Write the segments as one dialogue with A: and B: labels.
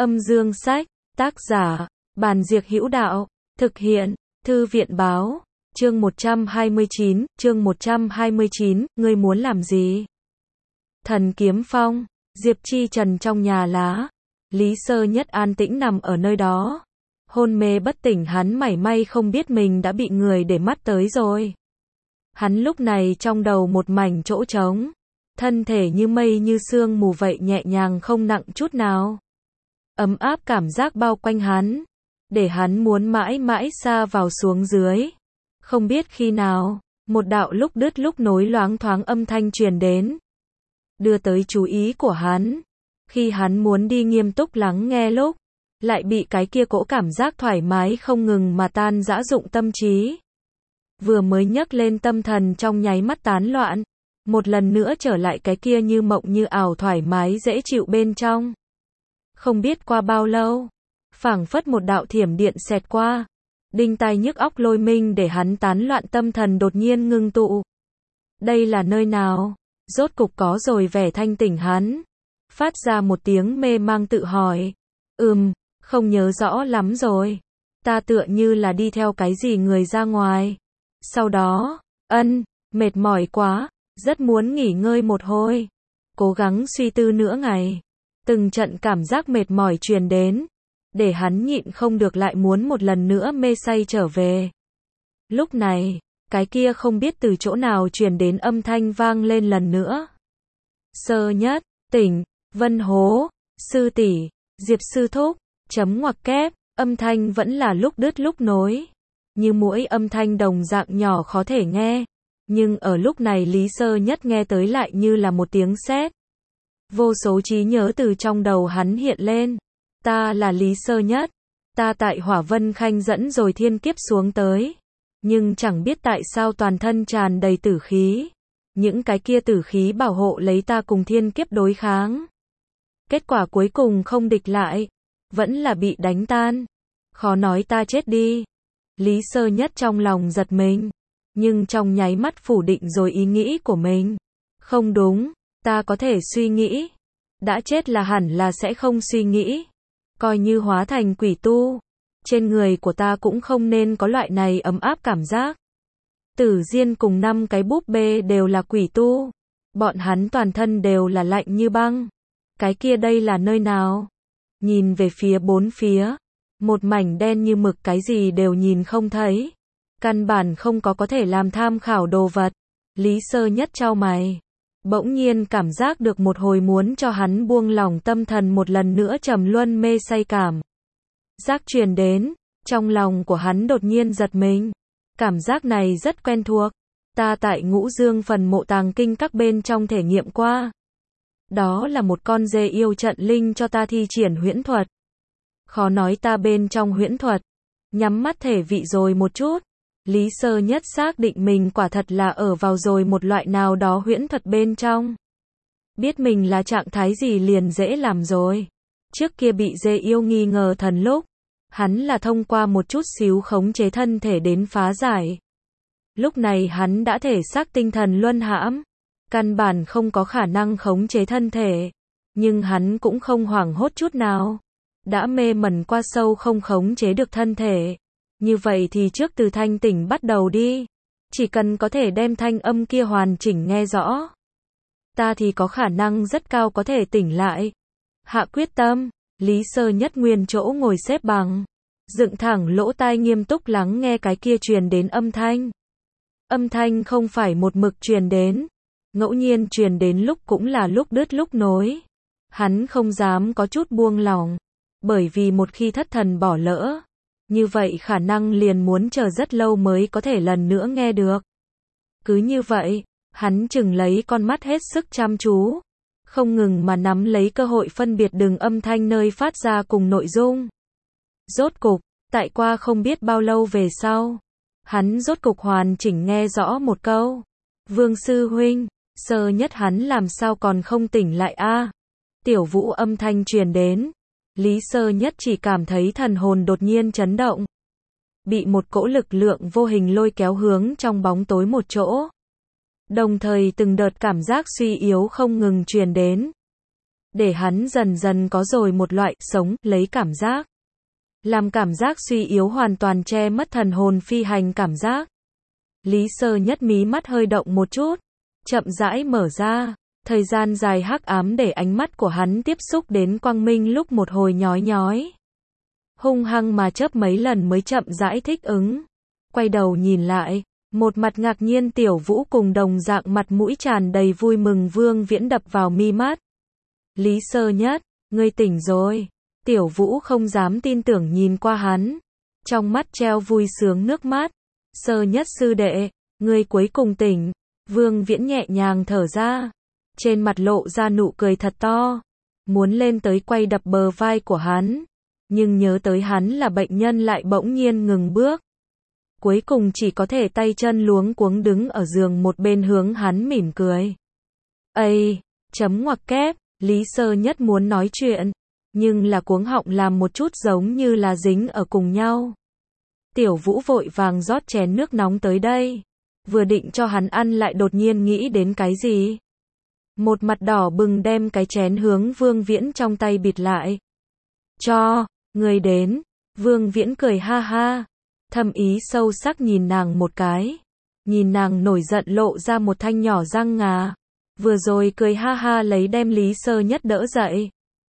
A: Âm dương sách, tác giả, Bàn Diệc Hữu Đạo, thực hiện, Thư viện báo, chương 129, ngươi muốn làm gì? Thần Kiếm Phong, Diệp Chi Trần trong nhà lá, Lý Sơ Nhất an tĩnh nằm ở nơi đó. Hôn mê bất tỉnh, hắn mảy may không biết mình đã bị người để mắt tới rồi. Hắn lúc này trong đầu một mảnh chỗ trống, thân thể như mây như sương mù vậy, nhẹ nhàng không nặng chút nào. Ấm áp cảm giác bao quanh hắn, để hắn muốn mãi mãi xa vào xuống dưới. Không biết khi nào, một đạo lúc đứt lúc nối loáng thoáng âm thanh truyền đến, đưa tới chú ý của hắn. Khi hắn muốn đi nghiêm túc lắng nghe lúc, lại bị cái kia cỗ cảm giác thoải mái không ngừng mà tan rã dụng tâm trí. Vừa mới nhấc lên tâm thần trong nháy mắt tán loạn, một lần nữa trở lại cái kia như mộng như ảo thoải mái dễ chịu bên trong. Không biết qua bao lâu, phảng phất một đạo thiểm điện xẹt qua, đinh tai nhức óc lôi minh để hắn tán loạn tâm thần đột nhiên ngưng tụ. Đây là nơi nào? Rốt cục có rồi vẻ thanh tỉnh hắn. Phát ra một tiếng mê mang tự hỏi. Không nhớ rõ lắm rồi. Ta tựa như là đi theo cái gì người ra ngoài. Sau đó, mệt mỏi quá, rất muốn nghỉ ngơi một hồi. Cố gắng suy tư nửa ngày. Từng trận cảm giác mệt mỏi truyền đến, để hắn nhịn không được lại muốn một lần nữa mê say trở về. Lúc này, cái kia không biết từ chỗ nào truyền đến âm thanh vang lên lần nữa. Sơ Nhất, tỉnh, Vân Hố, sư tỷ, Diệp sư thúc, chấm ngoặc kép, âm thanh vẫn là lúc đứt lúc nối. Như mỗi âm thanh đồng dạng nhỏ khó thể nghe, nhưng ở lúc này Lý Sơ Nhất nghe tới lại như là một tiếng sét. Vô số trí nhớ từ trong đầu hắn hiện lên. Ta là Lý Sơ Nhất. Ta tại Hỏa Vân Khanh dẫn rồi thiên kiếp xuống tới. Nhưng chẳng biết tại sao toàn thân tràn đầy tử khí. Những cái kia tử khí bảo hộ lấy ta cùng thiên kiếp đối kháng. Kết quả cuối cùng không địch lại, vẫn là bị đánh tan. Khó nói ta chết đi. Lý Sơ Nhất trong lòng giật mình, nhưng trong nháy mắt phủ định rồi ý nghĩ của mình. Không đúng. Ta có thể suy nghĩ. Đã chết là hẳn là sẽ không suy nghĩ. Coi như hóa thành quỷ tu, trên người của ta cũng không nên có loại này ấm áp cảm giác. Tử Diên cùng 5 cái búp bê đều là quỷ tu. Bọn hắn toàn thân đều là lạnh như băng. Cái kia đây là nơi nào? Nhìn về phía bốn phía, một mảnh đen như mực, cái gì đều nhìn không thấy. Căn bản không có thể làm tham khảo đồ vật. Lý Sơ Nhất chau mày. Bỗng nhiên cảm giác được một hồi muốn cho hắn buông lỏng tâm thần một lần nữa trầm luân mê say cảm giác truyền đến, trong lòng của hắn đột nhiên giật mình. Cảm giác này rất quen thuộc, ta tại Ngũ Dương phần mộ tàng kinh các bên trong thể nghiệm qua. Đó là một con dê yêu trận linh cho ta thi triển huyễn thuật. Khó nói ta bên trong huyễn thuật, nhắm mắt thể vị rồi một chút. Lý Sơ Nhất xác định mình quả thật là ở vào rồi một loại nào đó huyễn thuật bên trong. Biết mình là trạng thái gì liền dễ làm rồi. Trước kia bị dê yêu nghi ngờ thần lúc, hắn là thông qua một chút xíu khống chế thân thể đến phá giải. Lúc này hắn đã thể xác tinh thần luân hãm, căn bản không có khả năng khống chế thân thể. Nhưng hắn cũng không hoảng hốt chút nào. Đã mê mẩn qua sâu không khống chế được thân thể. Như vậy thì trước từ thanh tỉnh bắt đầu đi. Chỉ cần có thể đem thanh âm kia hoàn chỉnh nghe rõ, ta thì có khả năng rất cao có thể tỉnh lại. Hạ quyết tâm, Lý Sơ Nhất nguyên chỗ ngồi xếp bằng, dựng thẳng lỗ tai nghiêm túc lắng nghe cái kia truyền đến âm thanh. Âm thanh không phải một mực truyền đến, ngẫu nhiên truyền đến lúc cũng là lúc đứt lúc nối. Hắn không dám có chút buông lỏng, bởi vì một khi thất thần bỏ lỡ, như vậy khả năng liền muốn chờ rất lâu mới có thể lần nữa nghe được. Cứ như vậy, hắn chừng lấy con mắt hết sức chăm chú, không ngừng mà nắm lấy cơ hội phân biệt đường âm thanh nơi phát ra cùng nội dung. Rốt cục, tại qua không biết bao lâu về sau, hắn rốt cục hoàn chỉnh nghe rõ một câu. Vương sư huynh, Sơ Nhất hắn làm sao còn không tỉnh lại a? Tiểu Vũ âm thanh truyền đến. Lý Sơ Nhất chỉ cảm thấy thần hồn đột nhiên chấn động. Bị một cỗ lực lượng vô hình lôi kéo hướng trong bóng tối một chỗ. Đồng thời từng đợt cảm giác suy yếu không ngừng truyền đến. để hắn dần dần có rồi một loại sống lấy cảm giác. Làm cảm giác suy yếu hoàn toàn che mất thần hồn phi hành cảm giác. Lý Sơ Nhất mí mắt hơi động một chút, chậm rãi mở ra. Thời gian dài hắc ám để ánh mắt của hắn tiếp xúc đến quang minh lúc một hồi nhói nhói. Hung hăng mà chớp mấy lần mới chậm rãi thích ứng. Quay đầu nhìn lại, một mặt ngạc nhiên Tiểu Vũ cùng đồng dạng mặt mũi tràn đầy vui mừng Vương Viễn đập vào mi mắt. Lý Sơ Nhất, ngươi tỉnh rồi. Tiểu Vũ không dám tin tưởng nhìn qua hắn. Trong mắt treo vui sướng nước mắt. Sơ Nhất sư đệ, ngươi cuối cùng tỉnh. Vương Viễn nhẹ nhàng thở ra. Trên mặt lộ ra nụ cười thật to. Muốn lên tới quay đập bờ vai của hắn. Nhưng nhớ tới hắn là bệnh nhân lại bỗng nhiên ngừng bước. Cuối cùng chỉ có thể tay chân luống cuống đứng ở giường một bên hướng hắn mỉm cười. Ây, chấm ngoặc kép, Lý Sơ Nhất muốn nói chuyện. Nhưng là cuống họng làm một chút giống như là dính ở cùng nhau. Tiểu Vũ vội vàng rót chén nước nóng tới đây. Vừa định cho hắn ăn lại đột nhiên nghĩ đến cái gì. Một mặt đỏ bừng đem cái chén hướng Vương Viễn trong tay bịt lại. Cho, người đến. Vương Viễn cười ha ha. Thâm ý sâu sắc nhìn nàng một cái. Nhìn nàng nổi giận lộ ra một thanh nhỏ răng ngà. Vừa rồi cười ha ha lấy đem Lý Sơ Nhất đỡ dậy.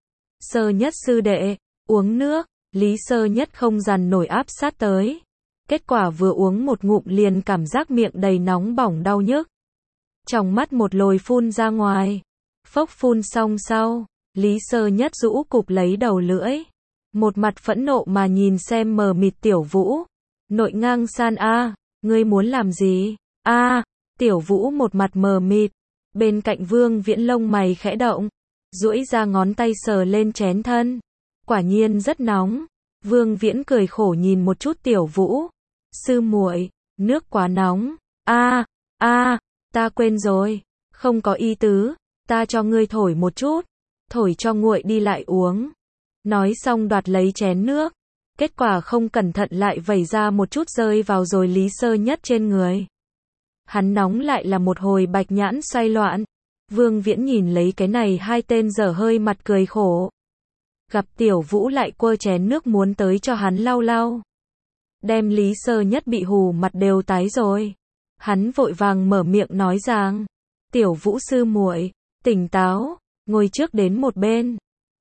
A: Sơ Nhất sư đệ, uống nước. Lý Sơ Nhất không dằn nổi áp sát tới. Kết quả vừa uống một ngụm liền cảm giác miệng đầy nóng bỏng đau nhức. Trong mắt một lồi phun ra ngoài. Phốc phun xong sau, Lý Sơ Nhất rũ cục lấy đầu lưỡi. Một mặt phẫn nộ mà nhìn xem mờ mịt Tiểu Vũ. Nội ngang san a, ngươi muốn làm gì? A, Tiểu Vũ một mặt mờ mịt. Bên cạnh Vương Viễn lông mày khẽ động. Duỗi ra ngón tay sờ lên chén thân. Quả nhiên rất nóng. Vương Viễn cười khổ nhìn một chút Tiểu Vũ. Sư muội, nước quá nóng. A, ta quên rồi. Không có ý tứ. Ta cho ngươi thổi một chút. Thổi cho nguội đi lại uống. Nói xong đoạt lấy chén nước. Kết quả không cẩn thận lại vẩy ra một chút rơi vào rồi Lý Sơ Nhất trên người. Hắn nóng lại là một hồi bạch nhãn xoay loạn. Vương Viễn nhìn lấy cái này hai tên dở hơi mặt cười khổ. Gặp Tiểu Vũ lại quơ chén nước muốn tới cho hắn lau lau. Đem Lý Sơ Nhất bị hù mặt đều tái rồi. Hắn vội vàng mở miệng nói rằng. Tiểu Vũ sư muội, tỉnh táo, ngồi trước đến một bên.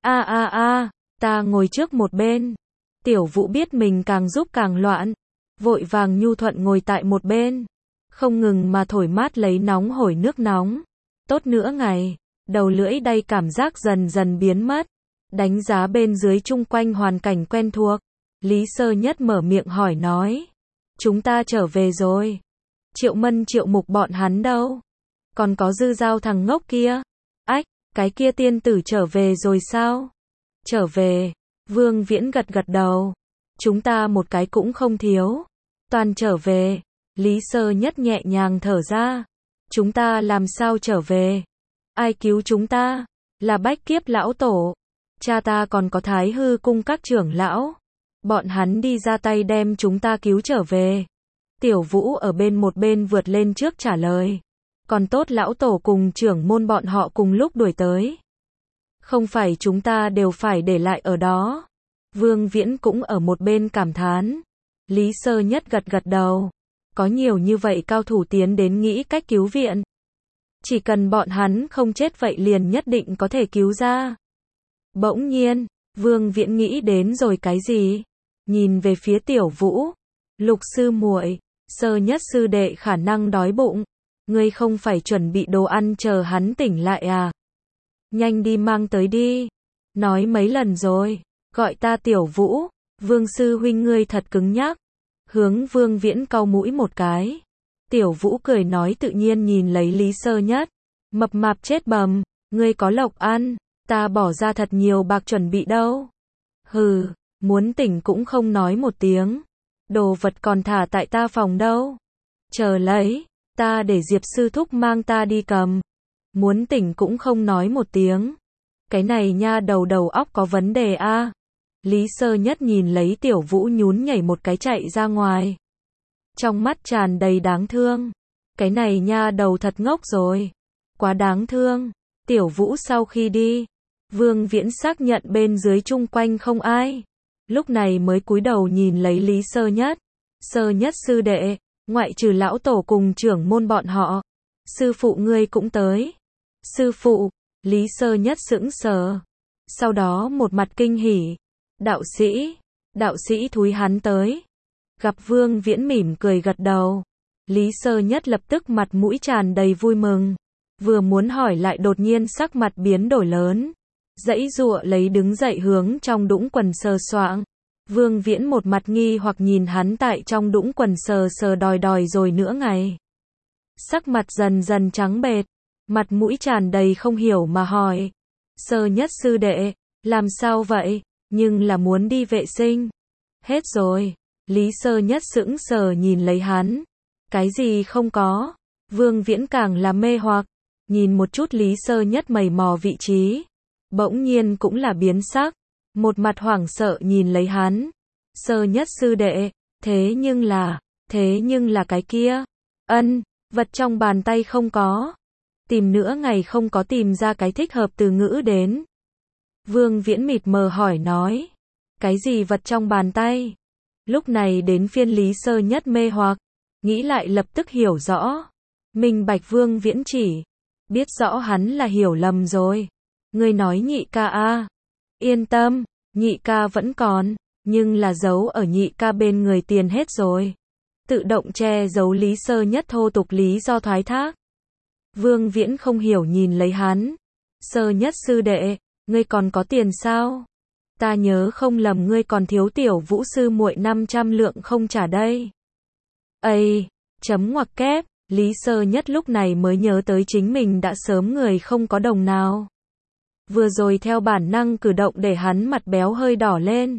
A: Ta ngồi trước một bên. Tiểu Vũ biết mình càng giúp càng loạn. Vội vàng nhu thuận ngồi tại một bên. Không ngừng mà thổi mát lấy nóng hổi nước nóng. Tốt nữa ngày, đầu lưỡi đây cảm giác dần dần biến mất. Đánh giá bên dưới chung quanh hoàn cảnh quen thuộc. Lý Sơ Nhất mở miệng hỏi nói. Chúng ta trở về rồi. Triệu Mân Triệu Mục bọn hắn đâu? Còn có Dư Giao thằng ngốc kia? Ách, cái kia tiên tử trở về rồi sao? Trở về. Vương Viễn gật gật đầu. Chúng ta một cái cũng không thiếu. Toàn trở về. Lý Sơ Nhất nhẹ nhàng thở ra. Chúng ta làm sao trở về? Ai cứu chúng ta? Là Bách Kiếp lão tổ. Cha ta còn có Thái Hư cung các trưởng lão. Bọn hắn đi ra tay đem chúng ta cứu trở về. Tiểu Vũ ở bên một bên vượt lên trước trả lời. Còn tốt lão tổ cùng trưởng môn bọn họ cùng lúc đuổi tới. Không phải chúng ta đều phải để lại ở đó. Vương Viễn cũng ở một bên cảm thán. Lý Sơ Nhất gật gật đầu. Có nhiều như vậy cao thủ tiến đến nghĩ cách cứu viện. Chỉ cần bọn hắn không chết vậy liền nhất định có thể cứu ra. Bỗng nhiên, Vương Viễn nghĩ đến rồi cái gì? Nhìn về phía Tiểu Vũ. Lục sư muội, Sơ Nhất sư đệ khả năng đói bụng. Ngươi không phải chuẩn bị đồ ăn chờ hắn tỉnh lại à? Nhanh đi mang tới đi. Nói mấy lần rồi. Gọi ta Tiểu Vũ. Vương sư huynh ngươi thật cứng nhắc. Hướng Vương Viễn cau mũi một cái. Tiểu Vũ cười nói tự nhiên nhìn lấy Lý Sơ Nhất. Mập mạp chết bầm. Ngươi có lộc ăn. Ta bỏ ra thật nhiều bạc chuẩn bị đâu. Hừ, muốn tỉnh cũng không nói một tiếng. Đồ vật còn thả tại ta phòng đâu. Chờ lấy, ta để Diệp sư thúc mang ta đi cầm. Muốn tỉnh cũng không nói một tiếng. Cái này nha đầu óc có vấn đề a. Lý Sơ Nhất nhìn lấy Tiểu Vũ nhún nhảy một cái chạy ra ngoài. Trong mắt tràn đầy đáng thương. Cái này nha đầu thật ngốc rồi. Quá đáng thương. Tiểu Vũ sau khi đi, Vương Viễn xác nhận bên dưới chung quanh không ai. Lúc này mới cúi đầu nhìn lấy Lý Sơ Nhất. Sơ Nhất sư đệ, ngoại trừ lão tổ cùng trưởng môn bọn họ, sư phụ ngươi cũng tới. Sư phụ, Lý Sơ Nhất sững sờ. Sau đó một mặt kinh hỉ. Đạo sĩ thúi hắn tới. Gặp Vương Viễn mỉm cười gật đầu. Lý Sơ Nhất lập tức mặt mũi tràn đầy vui mừng. Vừa muốn hỏi lại đột nhiên sắc mặt biến đổi lớn. Giãy giụa lấy đứng dậy hướng trong đũng quần sờ soạng. Vương Viễn một mặt nghi hoặc nhìn hắn tại trong đũng quần sờ sờ đòi rồi nửa ngày. Sắc mặt dần dần trắng bệch, mặt mũi tràn đầy không hiểu mà hỏi. Sơ Nhất sư đệ, làm sao vậy? Nhưng là muốn đi vệ sinh. Hết rồi. Lý Sơ Nhất sững sờ nhìn lấy hắn. Cái gì không có? Vương Viễn càng là mê hoặc. Nhìn một chút Lý Sơ Nhất mày mò vị trí. Bỗng nhiên cũng là biến sắc. Một mặt hoảng sợ nhìn lấy hắn. Sơ Nhất sư đệ, thế nhưng là cái kia. Vật trong bàn tay không có. Tìm nửa ngày không có tìm ra cái thích hợp từ ngữ đến. Vương Viễn mịt mờ hỏi nói. Cái gì vật trong bàn tay? Lúc này đến phiên Lý Sơ Nhất mê hoặc. Nghĩ lại lập tức hiểu rõ. Minh bạch Vương Viễn chỉ. Biết rõ hắn là hiểu lầm rồi. Ngươi nói nhị ca a? Yên tâm, nhị ca vẫn còn. Nhưng là giấu ở nhị ca bên người tiền hết rồi. Tự động che giấu Lý Sơ Nhất thô tục lý do thoái thác. Vương Viễn không hiểu nhìn lấy hắn. Sơ Nhất sư đệ, ngươi còn có tiền sao? Ta nhớ không lầm ngươi còn thiếu tiểu Vũ sư muội 500 lượng không trả đây. Chấm ngoặc kép, Lý Sơ Nhất lúc này mới nhớ tới chính mình đã sớm người không có đồng nào. Vừa rồi theo bản năng cử động để hắn mặt béo hơi đỏ lên.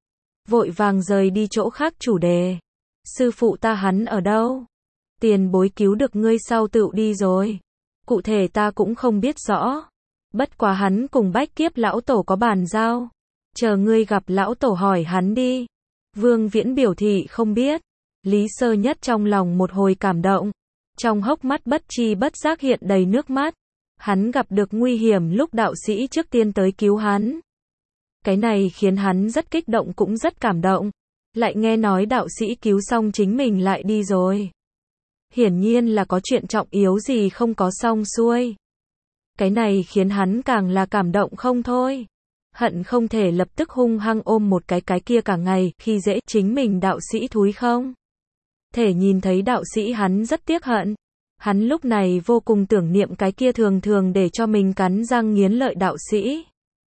A: Vội vàng rời đi chỗ khác chủ đề. Sư phụ ta hắn ở đâu? Tiền bối cứu được ngươi sau tựu đi rồi. Cụ thể ta cũng không biết rõ. Bất quá hắn cùng Bách Kiếp lão tổ có bàn giao. Chờ ngươi gặp lão tổ hỏi hắn đi. Vương Viễn biểu thị không biết. Lý Sơ Nhất trong lòng một hồi cảm động. Trong hốc mắt bất chi bất giác hiện đầy nước mắt. Hắn gặp được nguy hiểm lúc đạo sĩ trước tiên tới cứu hắn. Cái này khiến hắn rất kích động cũng rất cảm động. Lại nghe nói đạo sĩ cứu xong chính mình lại đi rồi. Hiển nhiên là có chuyện trọng yếu gì không có xong xuôi. Cái này khiến hắn càng là cảm động không thôi. Hận không thể lập tức hung hăng ôm một cái kia cả ngày khi dễ chính mình đạo sĩ thúi không. Thể nhìn thấy đạo sĩ hắn rất tiếc hận. Hắn lúc này vô cùng tưởng niệm cái kia thường thường để cho mình cắn răng nghiến lợi đạo sĩ.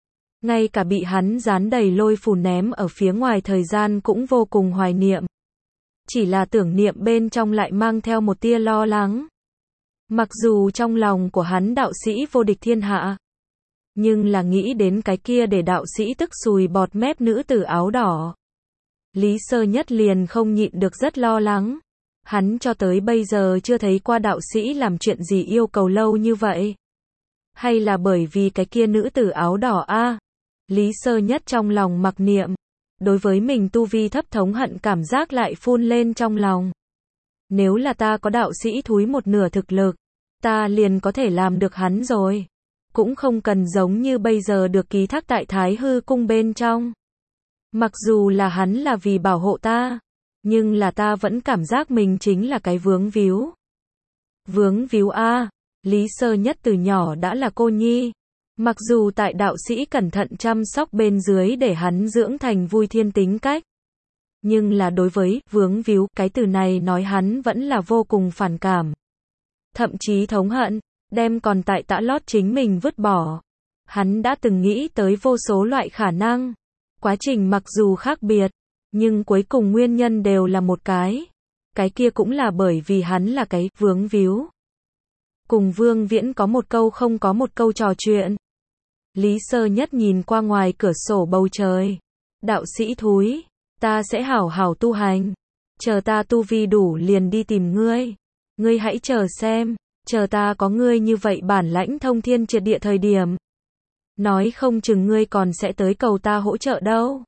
A: Ngay cả bị hắn dán đầy lôi phù ném ở phía ngoài thời gian cũng vô cùng hoài niệm. Chỉ là tưởng niệm bên trong lại mang theo một tia lo lắng. Mặc dù trong lòng của hắn đạo sĩ vô địch thiên hạ. Nhưng là nghĩ đến cái kia để đạo sĩ tức sùi bọt mép nữ tử áo đỏ. Lý Sơ Nhất liền không nhịn được rất lo lắng. Hắn cho tới bây giờ chưa thấy qua đạo sĩ làm chuyện gì yêu cầu lâu như vậy. Hay là bởi vì cái kia nữ tử áo đỏ a? Lý Sơ Nhất trong lòng mặc niệm. Đối với mình tu vi thấp thống hận cảm giác lại phun lên trong lòng. Nếu là ta có đạo sĩ thúi một nửa thực lực, ta liền có thể làm được hắn rồi. Cũng không cần giống như bây giờ được ký thác tại Thái Hư cung bên trong. Mặc dù là hắn là vì bảo hộ ta, nhưng là ta vẫn cảm giác mình chính là cái vướng víu. Vướng víu a? Lý Sơ Nhất từ nhỏ đã là cô nhi. Mặc dù tại đạo sĩ cẩn thận chăm sóc bên dưới để hắn dưỡng thành vui thiên tính cách. Nhưng là đối với vướng víu cái từ này nói hắn vẫn là vô cùng phản cảm. Thậm chí thống hận, đem còn tại tã lót chính mình vứt bỏ. Hắn đã từng nghĩ tới vô số loại khả năng. Quá trình mặc dù khác biệt, nhưng cuối cùng nguyên nhân đều là một cái. Cái kia cũng là bởi vì hắn là cái vướng víu. Cùng Vương Viễn có một câu không có một câu trò chuyện. Lý Sơ Nhất nhìn qua ngoài cửa sổ bầu trời. Đạo sĩ thúi, ta sẽ hảo hảo tu hành. Chờ ta tu vi đủ liền đi tìm ngươi. Ngươi hãy chờ xem, chờ ta có ngươi như vậy bản lãnh thông thiên triệt địa thời điểm. Nói không chừng ngươi còn sẽ tới cầu ta hỗ trợ đâu.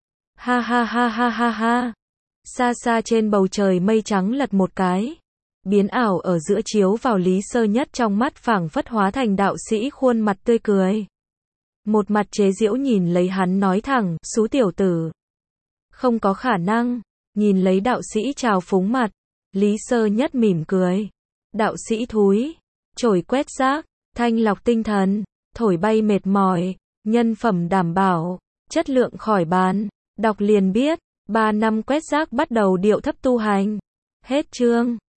A: Ha ha ha ha ha ha. Xa xa trên bầu trời mây trắng lật một cái. Biến ảo ở giữa chiếu vào Lý Sơ Nhất trong mắt phảng phất hóa thành đạo sĩ khuôn mặt tươi cười. Một mặt chế giễu nhìn lấy hắn nói thẳng, xú tiểu tử. Không có khả năng, nhìn lấy đạo sĩ trào phúng mặt, Lý Sơ Nhất mỉm cười. Đạo sĩ thúi, chổi quét rác, thanh lọc tinh thần, thổi bay mệt mỏi, nhân phẩm đảm bảo, chất lượng khỏi bàn, đọc liền biết, 3 năm quét rác bắt đầu điệu thấp tu hành. Hết chương.